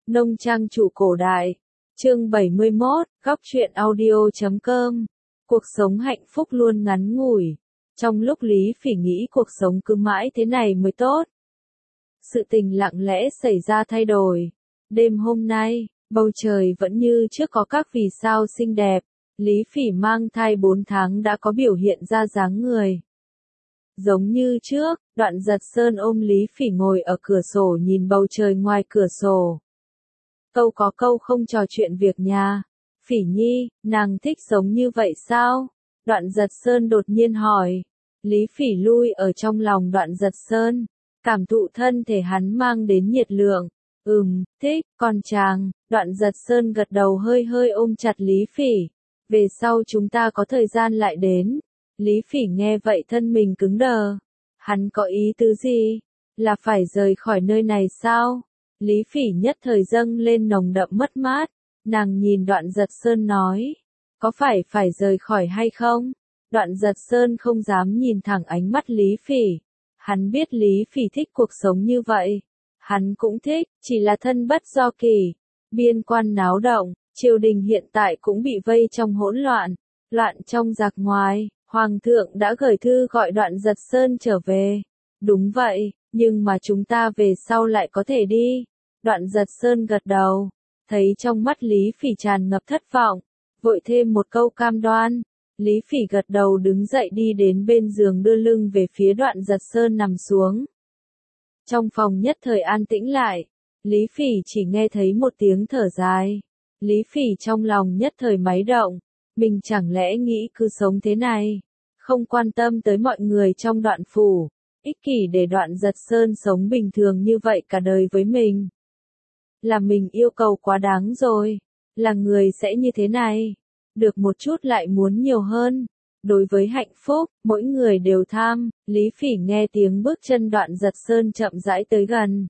Nông trang chủ cổ đại. Chương 71, góc truyện audio.com. Cuộc sống hạnh phúc luôn ngắn ngủi. Trong lúc Lý Phỉ nghĩ cuộc sống cứ mãi thế này mới tốt, sự tình lặng lẽ xảy ra thay đổi. Đêm hôm nay, bầu trời vẫn như trước có các vì sao xinh đẹp. Lý Phỉ mang thai 4 tháng đã có biểu hiện ra dáng người. Giống như trước, Đoạn Giật Sơn ôm Lý Phỉ ngồi ở cửa sổ nhìn bầu trời ngoài cửa sổ. Câu có câu không trò chuyện việc nhà. Phỉ nhi, nàng thích sống như vậy sao? Đoạn Giật Sơn đột nhiên hỏi. Lý Phỉ lui ở trong lòng Đoạn Giật Sơn, cảm thụ thân thể hắn mang đến nhiệt lượng. Thích, con chàng. Đoạn Giật Sơn gật đầu hơi hơi ôm chặt Lý Phỉ. Về sau chúng ta có thời gian lại đến. Lý Phỉ nghe vậy thân mình cứng đờ. Hắn có ý tứ gì? Là phải rời khỏi nơi này sao? Lý Phỉ nhất thời dâng lên nồng đậm mất mát. Nàng nhìn Đoạn Giật Sơn nói. Có phải rời khỏi hay không? Đoạn Giật Sơn không dám nhìn thẳng ánh mắt Lý Phỉ. Hắn biết Lý Phỉ thích cuộc sống như vậy. Hắn cũng thích, chỉ là thân bất do kỳ. Biên quan náo động, triều đình hiện tại cũng bị vây trong hỗn loạn. Loạn trong giặc ngoài, Hoàng thượng đã gửi thư gọi Đoạn Giật Sơn trở về. Đúng vậy, nhưng mà chúng ta về sau lại có thể đi. Đoạn Giật Sơn gật đầu, thấy trong mắt Lý Phỉ tràn ngập thất vọng, vội thêm một câu cam đoan. Lý Phỉ gật đầu đứng dậy đi đến bên giường đưa lưng về phía Đoạn Giật Sơn nằm xuống. Trong phòng nhất thời an tĩnh lại, Lý Phỉ chỉ nghe thấy một tiếng thở dài. Lý Phỉ trong lòng nhất thời máy động, mình chẳng lẽ nghĩ cứ sống thế này, không quan tâm tới mọi người trong Đoạn phủ, ích kỷ để Đoạn Giật Sơn sống bình thường như vậy cả đời với mình. Là mình yêu cầu quá đáng rồi, là người sẽ như thế này, được một chút lại muốn nhiều hơn. Đối với hạnh phúc, mỗi người đều tham. Lý Phỉ nghe tiếng bước chân Đoạn Giật Sơn chậm rãi tới gần.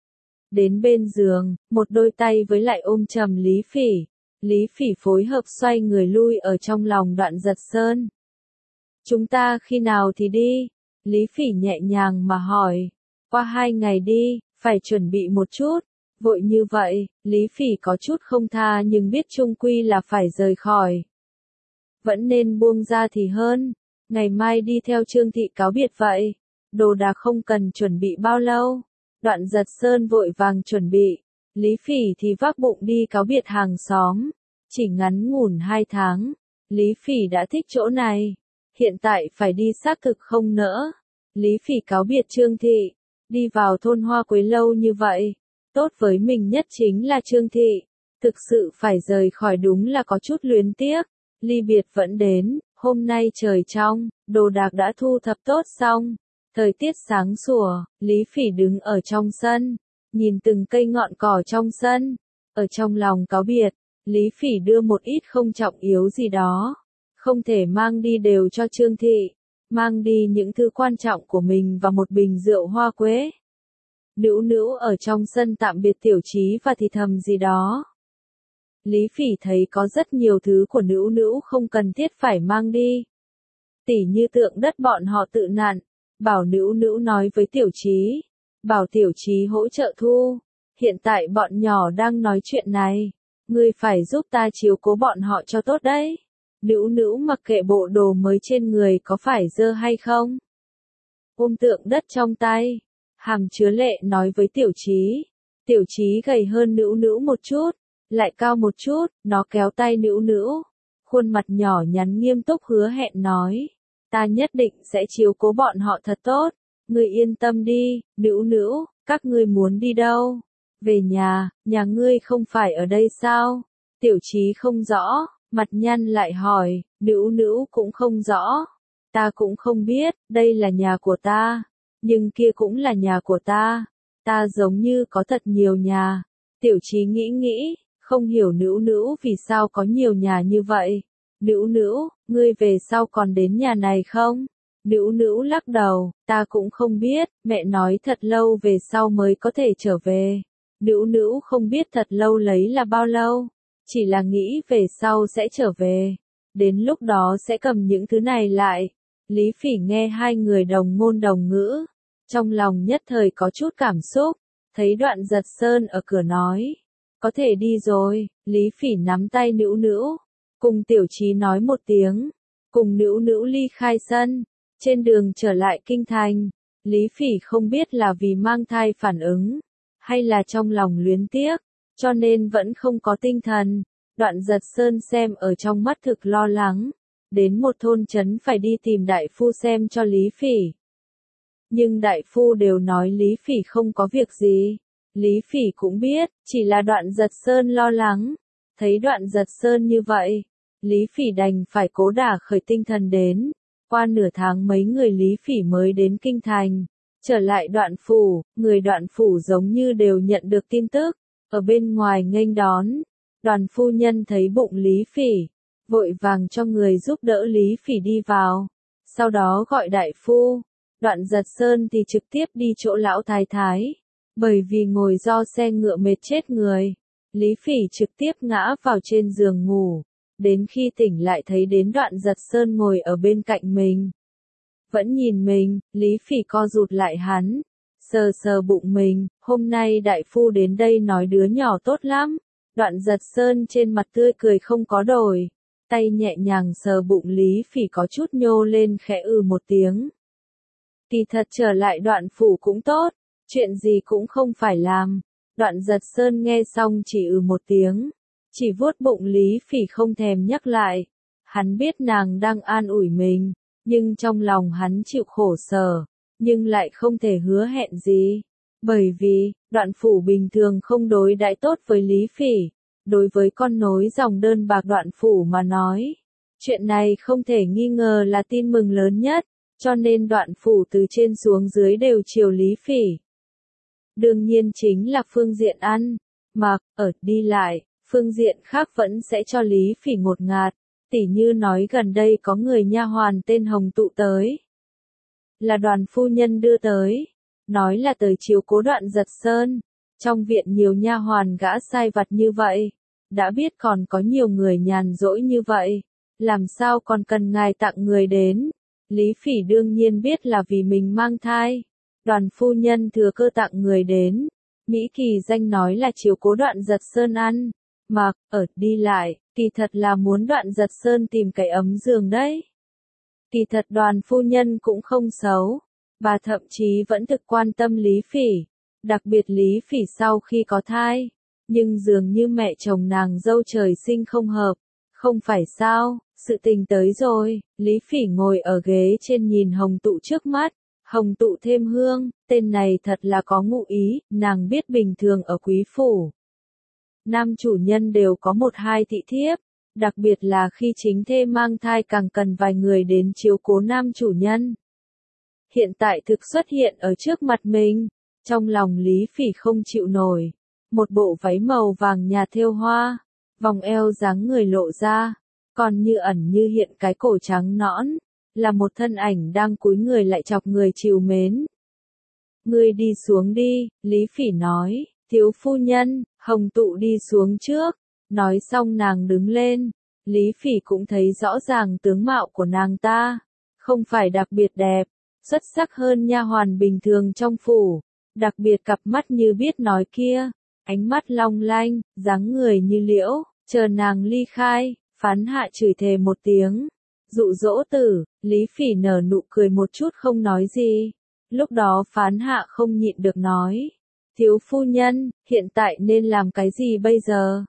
Đến bên giường, một đôi tay với lại ôm chầm Lý Phỉ. Lý Phỉ phối hợp xoay người lui ở trong lòng Đoạn Giật Sơn. Chúng ta khi nào thì đi? Lý Phỉ nhẹ nhàng mà hỏi. Qua 2 ngày đi, phải chuẩn bị một chút. Vội như vậy, Lý Phỉ có chút không tha nhưng biết chung quy là phải rời khỏi. Vẫn nên buông ra thì hơn. Ngày mai đi theo Trương thị cáo biệt vậy. Đồ đạc không cần chuẩn bị bao lâu. Đoạn Giật Sơn vội vàng chuẩn bị. Lý Phỉ thì vác bụng đi cáo biệt hàng xóm. Chỉ ngắn ngủn 2 tháng. Lý Phỉ đã thích chỗ này. Hiện tại phải đi xác thực không nỡ. Lý Phỉ cáo biệt Trương thị. Đi vào thôn Hoa Quế lâu như vậy. Tốt với mình nhất chính là Trương thị. Thực sự phải rời khỏi đúng là có chút luyến tiếc. Ly biệt vẫn đến, hôm nay trời trong, đồ đạc đã thu thập tốt xong. Thời tiết sáng sủa, Lý Phỉ đứng ở trong sân, nhìn từng cây ngọn cỏ trong sân. Ở trong lòng cáo biệt, Lý Phỉ đưa một ít không trọng yếu gì đó. Không thể mang đi đều cho Trương thị. Mang đi những thứ quan trọng của mình và một bình rượu Hoa Quế. Nữu Nữu ở trong sân tạm biệt Tiểu Chí và thì thầm gì đó. Lý Phỉ thấy có rất nhiều thứ của Nữu Nữu không cần thiết phải mang đi. Tỉ như tượng đất bọn họ tự nặn, bảo Nữu Nữu nói với Tiểu Chí, bảo Tiểu Chí hỗ trợ thu. Hiện tại bọn nhỏ đang nói chuyện này, ngươi phải giúp ta chiếu cố bọn họ cho tốt đấy. Nữu Nữu mặc kệ bộ đồ mới trên người có phải dơ hay không. Ôm tượng đất trong tay, hàm chứa lệ nói với Tiểu Chí. Tiểu Chí gầy hơn Nữu Nữu một chút, lại cao một chút, nó kéo tay Nữu Nữu. Khuôn mặt nhỏ nhắn nghiêm túc hứa hẹn nói. Ta nhất định sẽ chiếu cố bọn họ thật tốt. Ngươi yên tâm đi, Nữu Nữu, các ngươi muốn đi đâu? Về nhà ngươi không phải ở đây sao? Tiểu Chí không rõ, mặt nhăn lại hỏi, Nữu Nữu cũng không rõ. Ta cũng không biết, đây là nhà của ta. Nhưng kia cũng là nhà của ta. Ta giống như có thật nhiều nhà. Tiểu Chí nghĩ, không hiểu Nữu Nữu vì sao có nhiều nhà như vậy. Nữu Nữu, ngươi về sau còn đến nhà này không? Nữu Nữu lắc đầu, ta cũng không biết, mẹ nói thật lâu về sau mới có thể trở về. Nữu Nữu không biết thật lâu lấy là bao lâu, chỉ là nghĩ về sau sẽ trở về. Đến lúc đó sẽ cầm những thứ này lại. Lý Phỉ nghe hai người đồng ngôn đồng ngữ, trong lòng nhất thời có chút cảm xúc, thấy Đoạn Giật Sơn ở cửa nói. Có thể đi rồi, Lý Phỉ nắm tay Nữu Nữu, cùng Tiểu Chí nói một tiếng, cùng Nữu Nữu ly khai sân, trên đường trở lại kinh thành, Lý Phỉ không biết là vì mang thai phản ứng, hay là trong lòng luyến tiếc, cho nên vẫn không có tinh thần. Đoạn Giật Sơn xem ở trong mắt thực lo lắng, đến một thôn trấn phải đi tìm đại phu xem cho Lý Phỉ. Nhưng đại phu đều nói Lý Phỉ không có việc gì. Lý Phỉ cũng biết, chỉ là Đoạn Giật Sơn lo lắng. Thấy Đoạn Giật Sơn như vậy, Lý Phỉ đành phải cố đả khởi tinh thần đến. Qua nửa tháng mấy người Lý Phỉ mới đến kinh thành. Trở lại Đoạn phủ, người Đoạn phủ giống như đều nhận được tin tức, ở bên ngoài nghênh đón. Đoàn phu nhân thấy bụng Lý Phỉ, vội vàng cho người giúp đỡ Lý Phỉ đi vào. Sau đó gọi đại phu. Đoạn Giật Sơn thì trực tiếp đi chỗ lão thái thái. Bởi vì ngồi do xe ngựa mệt chết người, Lý Phỉ trực tiếp ngã vào trên giường ngủ. Đến khi tỉnh lại thấy đến Đoạn Giật Sơn ngồi ở bên cạnh mình. Vẫn nhìn mình, Lý Phỉ co rụt lại hắn. Sờ sờ bụng mình, hôm nay đại phu đến đây nói đứa nhỏ tốt lắm. Đoạn Giật Sơn trên mặt tươi cười không có đổi. Tay nhẹ nhàng sờ bụng Lý Phỉ có chút nhô lên khẽ một tiếng. Kỳ thật trở lại Đoạn phủ cũng tốt, chuyện gì cũng không phải làm. Đoạn Giật Sơn nghe xong chỉ một tiếng, chỉ vuốt bụng Lý Phỉ không thèm nhắc lại. Hắn biết nàng đang an ủi mình, nhưng trong lòng hắn chịu khổ sở, nhưng lại không thể hứa hẹn gì. Bởi vì, Đoạn phủ bình thường không đối đãi tốt với Lý Phỉ. Đối với con nối dòng đơn bạc Đoạn phủ mà nói, chuyện này không thể nghi ngờ là tin mừng lớn nhất, cho nên Đoạn phủ từ trên xuống dưới đều chiều Lý Phỉ. Đương nhiên chính là phương diện ăn, mặc, ở, đi lại, phương diện khác vẫn sẽ cho Lý Phỉ ngột ngạt, tỉ như nói gần đây có người nha hoàn tên Hồng Tụ tới. Là Đoàn phu nhân đưa tới, nói là tới chiếu cố Đoạn Giật Sơn, trong viện nhiều nha hoàn gã sai vặt như vậy. Đã biết còn có nhiều người nhàn rỗi như vậy, làm sao còn cần ngài tặng người đến. Lý Phỉ đương nhiên biết là vì mình mang thai. Đoàn phu nhân thừa cơ tặng người đến. Mỹ kỳ danh nói là chiếu cố Đoạn Giật Sơn ăn, mặc, ở, đi lại, kỳ thật là muốn Đoạn Giật Sơn tìm cái ấm giường đấy. Kỳ thật Đoàn phu nhân cũng không xấu, bà thậm chí vẫn thực quan tâm Lý Phỉ, đặc biệt Lý Phỉ sau khi có thai. Nhưng dường như mẹ chồng nàng dâu trời sinh không hợp, không phải sao, sự tình tới rồi. Lý Phỉ ngồi ở ghế trên nhìn Hồng Tụ trước mắt, Hồng Tụ thêm hương, tên này thật là có ngụ ý, nàng biết bình thường ở quý phủ. Nam chủ nhân đều có một hai thị thiếp, đặc biệt là khi chính thê mang thai càng cần vài người đến chiếu cố nam chủ nhân. Hiện tại thực xuất hiện ở trước mặt mình, trong lòng Lý Phỉ không chịu nổi. Một bộ váy màu vàng nhạt thêu hoa, vòng eo dáng người lộ ra, còn như ẩn như hiện cái cổ trắng nõn, là một thân ảnh đang cúi người lại chọc người trìu mến. Ngươi đi xuống đi, Lý Phỉ nói, thiếu phu nhân, Hồng Tụ đi xuống trước, nói xong nàng đứng lên, Lý Phỉ cũng thấy rõ ràng tướng mạo của nàng ta, không phải đặc biệt đẹp, xuất sắc hơn nha hoàn bình thường trong phủ, đặc biệt cặp mắt như biết nói kia. Ánh mắt long lanh, dáng người như liễu, chờ nàng ly khai, phán hạ chửi thề một tiếng. Dụ dỗ tử, Lý Phỉ nở nụ cười một chút không nói gì. Lúc đó phán hạ không nhịn được nói. Thiếu phu nhân, hiện tại nên làm cái gì bây giờ?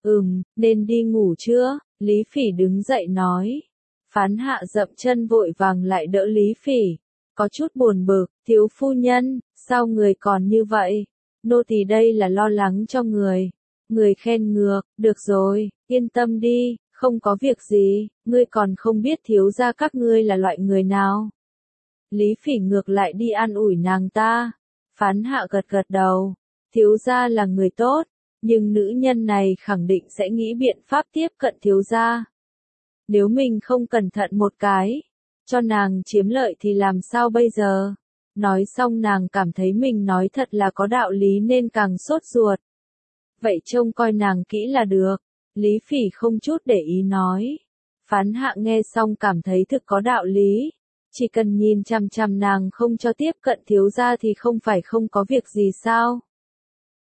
Nên đi ngủ chưa? Lý Phỉ đứng dậy nói. Phán hạ dậm chân vội vàng lại đỡ Lý Phỉ. Có chút buồn bực, thiếu phu nhân, sao người còn như vậy? Nô tỳ đây là lo lắng cho người. Người khen ngược, được rồi, yên tâm đi, không có việc gì, ngươi còn không biết thiếu gia các ngươi là loại người nào. Lý Phỉ ngược lại đi an ủi nàng ta. Phán hạ gật gật đầu, thiếu gia là người tốt, nhưng nữ nhân này khẳng định sẽ nghĩ biện pháp tiếp cận thiếu gia. Nếu mình không cẩn thận một cái, cho nàng chiếm lợi thì làm sao bây giờ? Nói xong nàng cảm thấy mình nói thật là có đạo lý nên càng sốt ruột. Vậy trông coi nàng kỹ là được. Lý Phỉ không chút để ý nói. Phán hạ nghe xong cảm thấy thực có đạo lý. Chỉ cần nhìn chằm chằm nàng không cho tiếp cận thiếu gia thì không phải không có việc gì sao.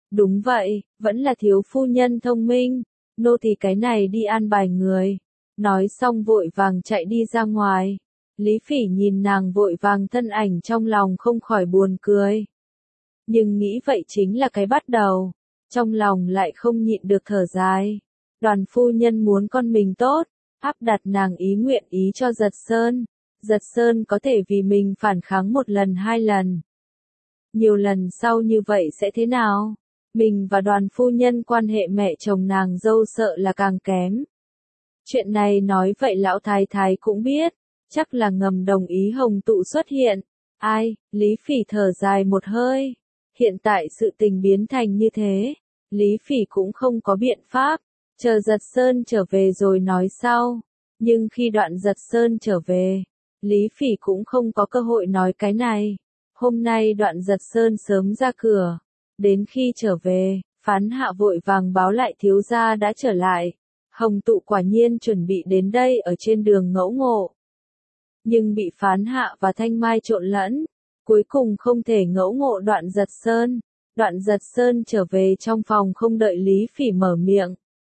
Đúng vậy, vẫn là thiếu phu nhân thông minh, nô thì cái này đi an bài người. Nói xong vội vàng chạy đi ra ngoài. Lý Phỉ nhìn nàng vội vàng thân ảnh trong lòng không khỏi buồn cười. Nhưng nghĩ vậy chính là cái bắt đầu. Trong lòng lại không nhịn được thở dài. Đoàn phu nhân muốn con mình tốt, áp đặt nàng ý nguyện ý cho Giật Sơn. Giật Sơn có thể vì mình phản kháng một lần hai lần. Nhiều lần sau như vậy sẽ thế nào? Mình và đoàn phu nhân quan hệ mẹ chồng nàng dâu sợ là càng kém. Chuyện này nói vậy lão thái thái cũng biết, chắc là ngầm đồng ý hồng tụ xuất hiện. Ai, Lý Phỉ thở dài một hơi. Hiện tại sự tình biến thành như thế, Lý Phỉ cũng không có biện pháp, chờ Giật Sơn trở về rồi nói sau. Nhưng khi Đoạn Giật Sơn trở về, Lý Phỉ cũng không có cơ hội nói cái này. Hôm nay Đoạn Giật Sơn sớm ra cửa, đến khi trở về, phán hạ vội vàng báo lại thiếu gia đã trở lại. Hồng tụ quả nhiên chuẩn bị đến đây ở trên đường ngẫu ngộ. Nhưng bị phán hạ và thanh mai trộn lẫn, cuối cùng không thể ngẫu ngộ Đoạn Giật Sơn. Đoạn Giật Sơn trở về trong phòng không đợi Lý Phỉ mở miệng.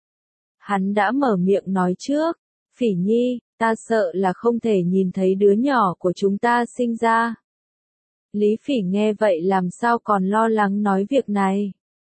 Hắn đã mở miệng nói trước, Phỉ nhi, ta sợ là không thể nhìn thấy đứa nhỏ của chúng ta sinh ra. Lý Phỉ nghe vậy làm sao còn lo lắng nói việc này.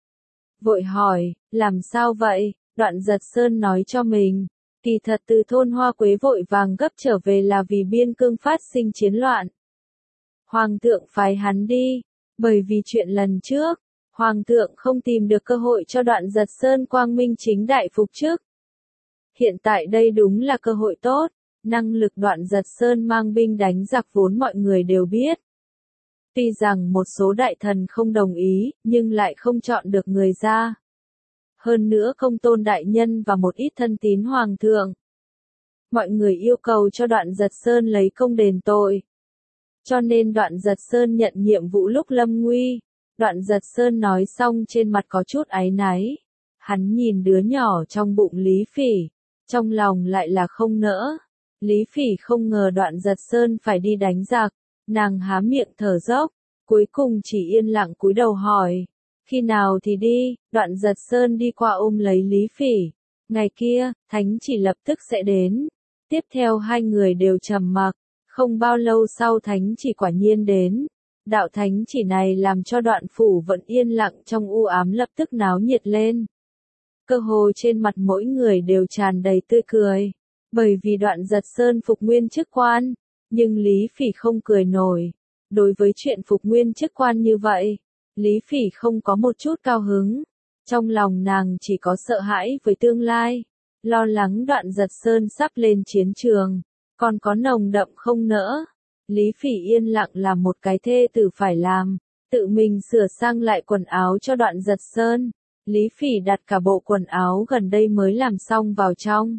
Vội hỏi, làm sao vậy? Đoạn Giật Sơn nói cho mình, kỳ thật từ thôn Hoa Quế vội vàng gấp trở về là vì biên cương phát sinh chiến loạn. Hoàng thượng phái hắn đi, bởi vì chuyện lần trước, Hoàng thượng không tìm được cơ hội cho Đoạn Giật Sơn quang minh chính đại phục chức. Hiện tại đây đúng là cơ hội tốt, năng lực Đoạn Giật Sơn mang binh đánh giặc vốn mọi người đều biết. Tuy rằng một số đại thần không đồng ý, nhưng lại không chọn được người ra. Hơn nữa Công Tôn đại nhân và một ít thân tín hoàng thượng. Mọi người yêu cầu cho Đoạn Giật Sơn lấy công đền tội. Cho nên Đoạn Giật Sơn nhận nhiệm vụ lúc lâm nguy. Đoạn Giật Sơn nói xong trên mặt có chút áy náy. Hắn nhìn đứa nhỏ trong bụng Lý Phỉ, trong lòng lại là không nỡ. Lý Phỉ không ngờ Đoạn Giật Sơn phải đi đánh giặc, nàng há miệng thở dốc, cuối cùng chỉ yên lặng cúi đầu hỏi. Khi nào thì đi? Đoạn Giật Sơn đi qua ôm lấy Lý Phỉ. Ngày kia, thánh chỉ lập tức sẽ đến. Tiếp theo hai người đều trầm mặc. Không bao lâu sau thánh chỉ quả nhiên đến. Đạo thánh chỉ này làm cho Đoạn phủ vẫn yên lặng trong u ám lập tức náo nhiệt lên. Cơ hồ trên mặt mỗi người đều tràn đầy tươi cười. Bởi vì Đoạn Giật Sơn phục nguyên chức quan. Nhưng Lý Phỉ không cười nổi. Đối với chuyện phục nguyên chức quan như vậy, Lý Phỉ không có một chút cao hứng. Trong lòng nàng chỉ có sợ hãi với tương lai, lo lắng Đoạn Giật Sơn sắp lên chiến trường, còn có nồng đậm không nỡ. Lý Phỉ yên lặng làm một cái thê tử phải làm, tự mình sửa sang lại quần áo cho Đoạn Giật Sơn. Lý Phỉ đặt cả bộ quần áo gần đây mới làm xong vào trong.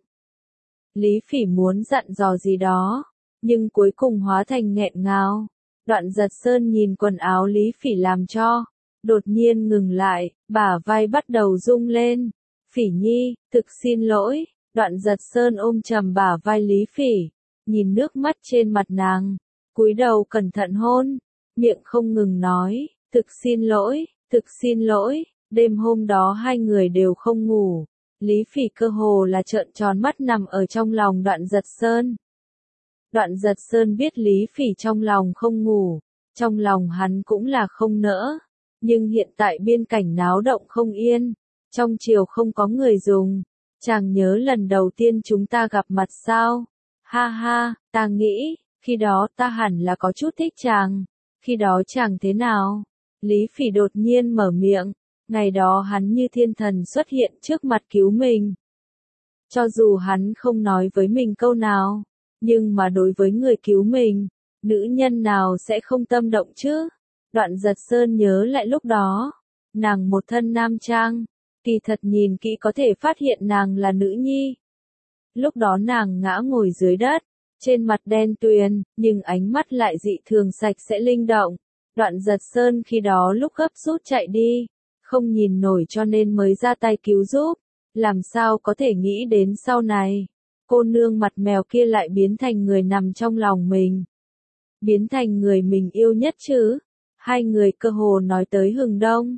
Lý Phỉ muốn dặn dò gì đó, nhưng cuối cùng hóa thành nghẹn ngào. Đoạn Giật Sơn nhìn quần áo Lý Phỉ làm cho, đột nhiên ngừng lại, bả vai bắt đầu rung lên. Phỉ nhi, thực xin lỗi. Đoạn Giật Sơn ôm chầm bả vai Lý Phỉ, nhìn nước mắt trên mặt nàng, cúi đầu cẩn thận hôn, miệng không ngừng nói, thực xin lỗi, thực xin lỗi. Đêm hôm đó hai người đều không ngủ, Lý Phỉ cơ hồ là trợn tròn mắt nằm ở trong lòng Đoạn Giật Sơn. Đoạn Giật Sơn biết Lý Phỉ trong lòng không ngủ, trong lòng hắn cũng là không nỡ, nhưng hiện tại biên cảnh náo động không yên, trong triều không có người dùng, chàng nhớ lần đầu tiên chúng ta gặp mặt sao? Ha ha, ta nghĩ, khi đó ta hẳn là có chút thích chàng, khi đó chàng thế nào? Lý Phỉ đột nhiên mở miệng, ngày đó hắn như thiên thần xuất hiện trước mặt cứu mình. Cho dù hắn không nói với mình câu nào, nhưng mà đối với người cứu mình, nữ nhân nào sẽ không tâm động chứ? Đoạn Giật Sơn nhớ lại lúc đó, nàng một thân nam trang, kỳ thật nhìn kỹ có thể phát hiện nàng là nữ nhi. Lúc đó nàng ngã ngồi dưới đất, trên mặt đen tuyền, nhưng ánh mắt lại dị thường sạch sẽ linh động. Đoạn Giật Sơn khi đó lúc gấp rút chạy đi, không nhìn nổi cho nên mới ra tay cứu giúp, làm sao có thể nghĩ đến sau này. Cô nương mặt mèo kia lại biến thành người nằm trong lòng mình. Biến thành người mình yêu nhất chứ. Hai người cơ hồ nói tới hừng đông.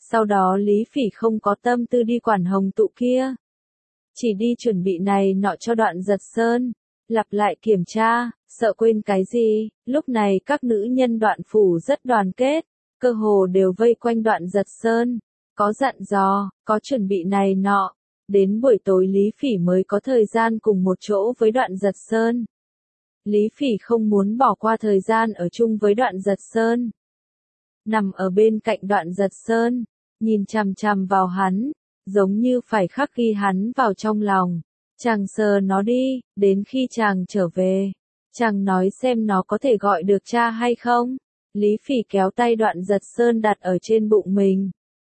Sau đó Lý Phỉ không có tâm tư đi quản hồng tụ kia. Chỉ đi chuẩn bị này nọ cho Đoạn Giật Sơn. Lặp lại kiểm tra, sợ quên cái gì, lúc này các nữ nhân Đoạn phủ rất đoàn kết, cơ hồ đều vây quanh Đoạn Giật Sơn, có dặn dò, có chuẩn bị này nọ. Đến buổi tối Lý Phỉ mới có thời gian cùng một chỗ với Đoạn Giật Sơn. Lý Phỉ không muốn bỏ qua thời gian ở chung với Đoạn Giật Sơn. Nằm ở bên cạnh Đoạn Giật Sơn, nhìn chằm chằm vào hắn, giống như phải khắc ghi hắn vào trong lòng. Chàng sờ nó đi, đến khi chàng trở về, chàng nói xem nó có thể gọi được cha hay không. Lý Phỉ kéo tay Đoạn Giật Sơn đặt ở trên bụng mình.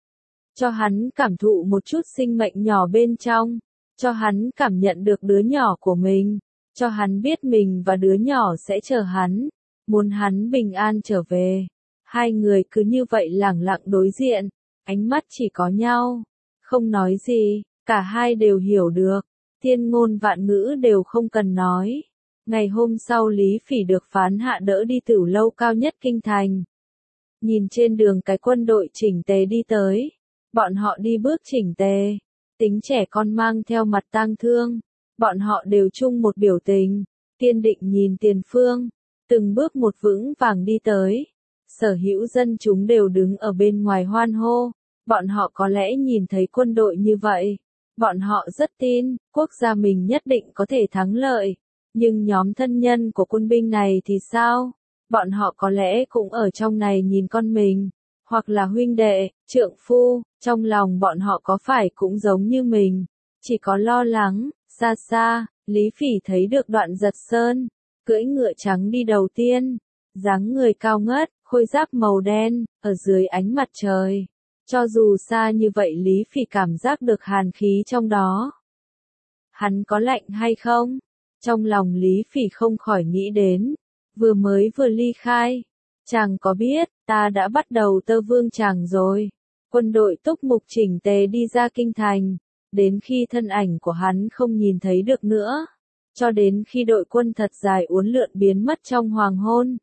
Cho hắn cảm thụ một chút sinh mệnh nhỏ bên trong, cho hắn cảm nhận được đứa nhỏ của mình, cho hắn biết mình và đứa nhỏ sẽ chờ hắn, muốn hắn bình an trở về. Hai người cứ như vậy lẳng lặng đối diện, ánh mắt chỉ có nhau, không nói gì, cả hai đều hiểu được, thiên ngôn vạn ngữ đều không cần nói. Ngày hôm sau Lý Phỉ được phán hạ đỡ đi tửu lâu cao nhất kinh thành. Nhìn trên đường cái quân đội chỉnh tề đi tới, bọn họ đi bước chỉnh tề, tính trẻ con mang theo mặt tang thương, bọn họ đều chung một biểu tình, kiên định nhìn tiền phương, từng bước một vững vàng đi tới. Sở hữu dân chúng đều đứng ở bên ngoài hoan hô, bọn họ có lẽ nhìn thấy quân đội như vậy, bọn họ rất tin, quốc gia mình nhất định có thể thắng lợi. Nhưng nhóm thân nhân của quân binh này thì sao? Bọn họ có lẽ cũng ở trong này nhìn con mình, hoặc là huynh đệ, trượng phu, trong lòng bọn họ có phải cũng giống như mình, chỉ có lo lắng. Xa xa, Lý Phỉ thấy được Đoạn Giật Sơn, cưỡi ngựa trắng đi đầu tiên, dáng người cao ngất, khôi giáp màu đen, ở dưới ánh mặt trời. Cho dù xa như vậy Lý Phỉ cảm giác được hàn khí trong đó. Hắn có lạnh hay không? Trong lòng Lý Phỉ không khỏi nghĩ đến, vừa ly khai, chàng có biết, ta đã bắt đầu tơ vương chàng rồi. Quân đội túc mục chỉnh tề đi ra kinh thành, đến khi thân ảnh của hắn không nhìn thấy được nữa, cho đến khi đội quân thật dài uốn lượn biến mất trong hoàng hôn.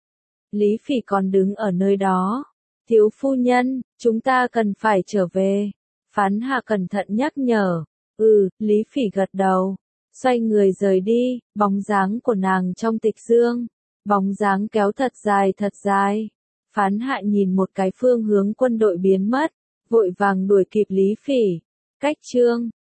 Lý Phỉ còn đứng ở nơi đó. Thiếu phu nhân, chúng ta cần phải trở về. Phán hạ cẩn thận nhắc nhở. Lý Phỉ gật đầu. Xoay người rời đi, bóng dáng của nàng trong tịch dương. Bóng dáng kéo thật dài. Phán hạ nhìn một cái phương hướng quân đội biến mất, vội vàng đuổi kịp Lý Phỉ. Cách chương